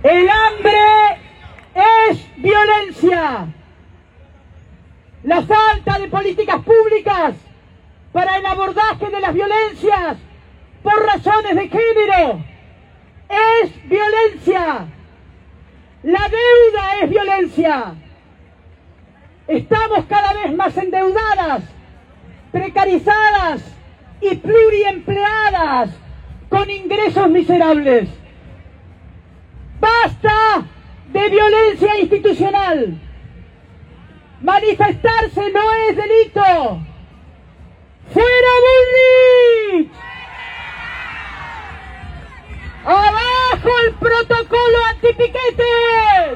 El hambre es violencia. La falta de políticas públicas para el abordaje de las violencias por razones de género es violencia. La deuda es violencia. Estamos cada vez más endeudadas, precarizadas y pluriempleadas con ingresos miserables. ¡Basta de violencia institucional! Manifestarse no es delito. ¡Fuera Bullrich! ¡Abajo el protocolo antipiquetes!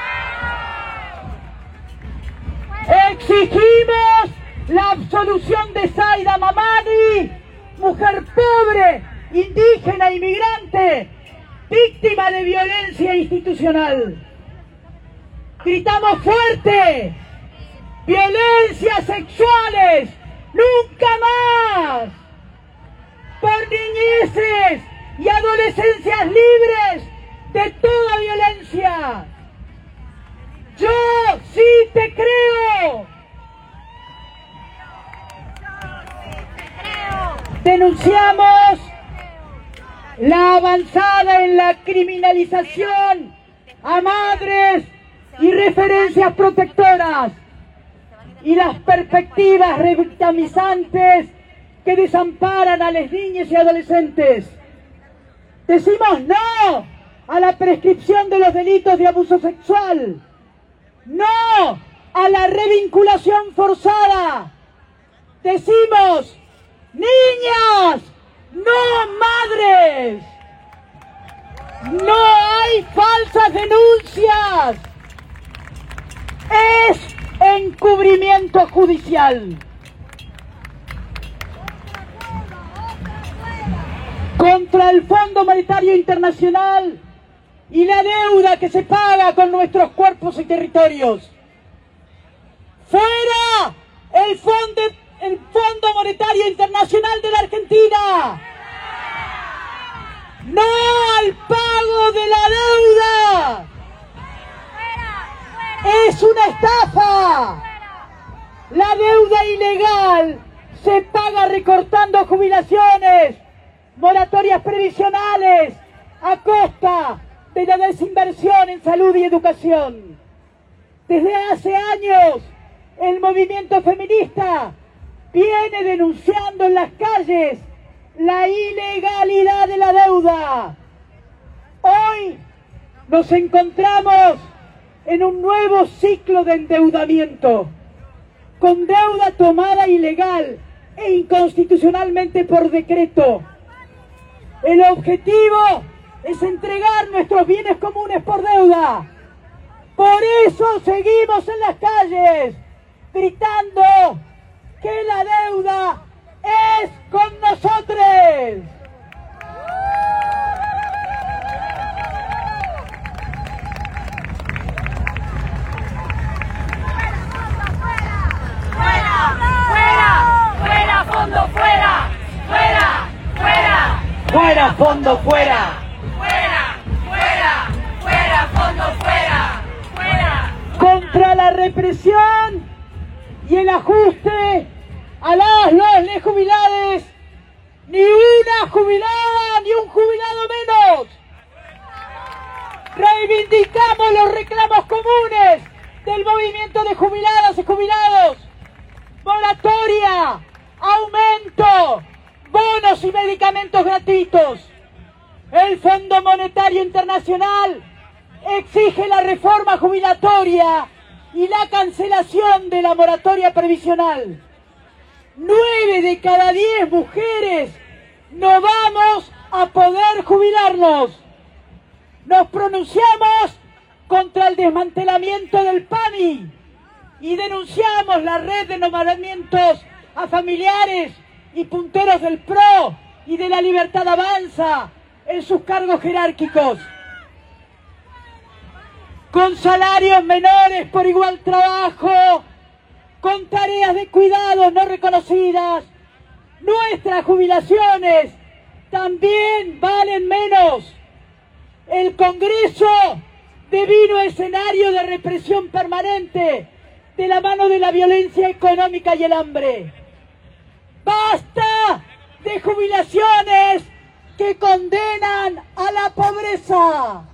Exigimos la absolución de Zaida Mamani, mujer pobre, indígena, inmigrante, víctima de violencia institucional. Gritamos fuerte: violencias sexuales, nunca más. Por niñeces y adolescencias libres de toda violencia. Yo sí te creo. Denunciamos la avanzada en la criminalización a madres y referencias protectoras y las perspectivas revictimizantes que desamparan a las niñas y adolescentes. Decimos no a la prescripción de los delitos de abuso sexual, no a la revinculación forzada. Decimos niñas, no madres. No hay falsas denuncias. Es encubrimiento judicial. Contra el Fondo Monetario Internacional y la deuda que se paga con nuestros cuerpos y territorios. ¡Fuera el Fondo Monetario Internacional de la Argentina! ¡No al pago de la deuda! ¡Es una estafa! La deuda ilegal se paga recortando jubilaciones, moratorias previsionales, a costa de la desinversión en salud y educación. Desde hace años, el movimiento feminista viene denunciando en las calles la ilegalidad de la deuda. Hoy nos encontramos en un nuevo ciclo de endeudamiento, con deuda tomada ilegal e inconstitucionalmente por decreto. El objetivo es entregar nuestros bienes comunes por deuda. Por eso seguimos en las calles, gritando que la deuda es con nosotros. ¡Fuera, fondo, fuera! ¡Fuera, fuera, fuera, fondo, fuera! ¡Fuera! Contra la represión y el ajuste a los jubilados, ni una jubilada ni un jubilado menos. Reivindicamos los reclamos comunes del movimiento de jubiladas y jubilados: moratoria, aumento, bonos y medicamentos gratuitos. El Fondo Monetario Internacional exige la reforma jubilatoria y la cancelación de la moratoria previsional. 9 de cada 10 mujeres no vamos a poder jubilarnos. Nos pronunciamos contra el desmantelamiento del PAMI y denunciamos la red de nombramientos a familiares y punteros del PRO y de la Libertad Avanza en sus cargos jerárquicos. Con salarios menores por igual trabajo, con tareas de cuidados no reconocidas, nuestras jubilaciones también valen menos. El Congreso devino escenario de represión permanente de la mano de la violencia económica y el hambre. ¡Basta de jubilaciones que condenan a la pobreza!